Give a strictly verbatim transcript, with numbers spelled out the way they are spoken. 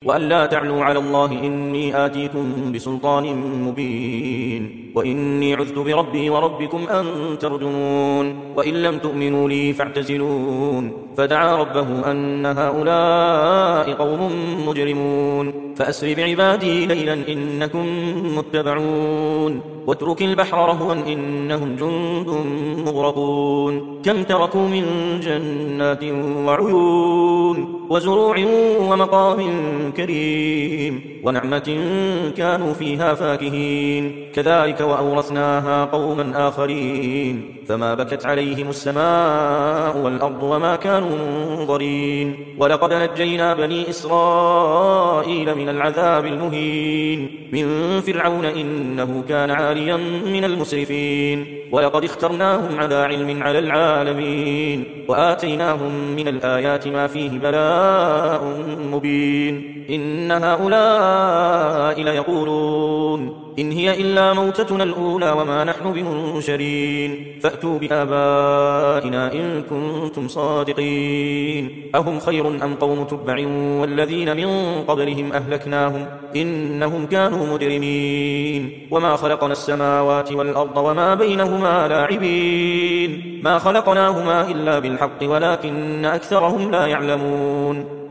وألا تعلوا على الله إني آتيكم بسلطان مبين وإني عذت بربي وربكم أن ترجمون وإن لم تؤمنوا لي فاعتزلون فدعا ربه أن هؤلاء قوم مجرمون فأسر بعبادي ليلا إنكم متبعون واترك البحر رهوا إنهم جند مغرقون كم تركوا من جنات وعيون وزروع ومقام كريم ونعمة كانوا فيها فاكهين كذلك وأورثناها قوما آخرين فما بكت عليهم السماء والأرض وما كانوا منظرين ولقد نجينا بني إسرائيل من العذاب المهين من فرعون إنه كان عاليا من المسرفين ولقد اخترناهم على علم على العالمين وآتيناهم من الآيات ما فيه بلاء مبين إن هؤلاء ليقولون إن هي إلا موتتنا الأولى وما نحن بمنشرين فأتوا بآبائنا إن كنتم صادقين أهم خير أم قوم تبع والذين من قبلهم أهلكناهم إنهم كانوا مجرمين وما خلقنا السماوات والأرض وما بينهما لاعبين ما خلقناهما إلا بالحق ولكن أكثرهم لا يعلمون